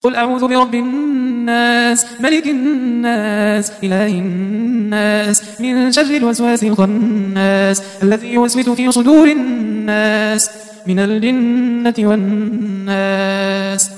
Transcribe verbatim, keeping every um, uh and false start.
قل أعوذ برب الناس ملك الناس إله الناس من شر الوسواس الخناس الذي يوسوس في صدور الناس من الجنة والناس.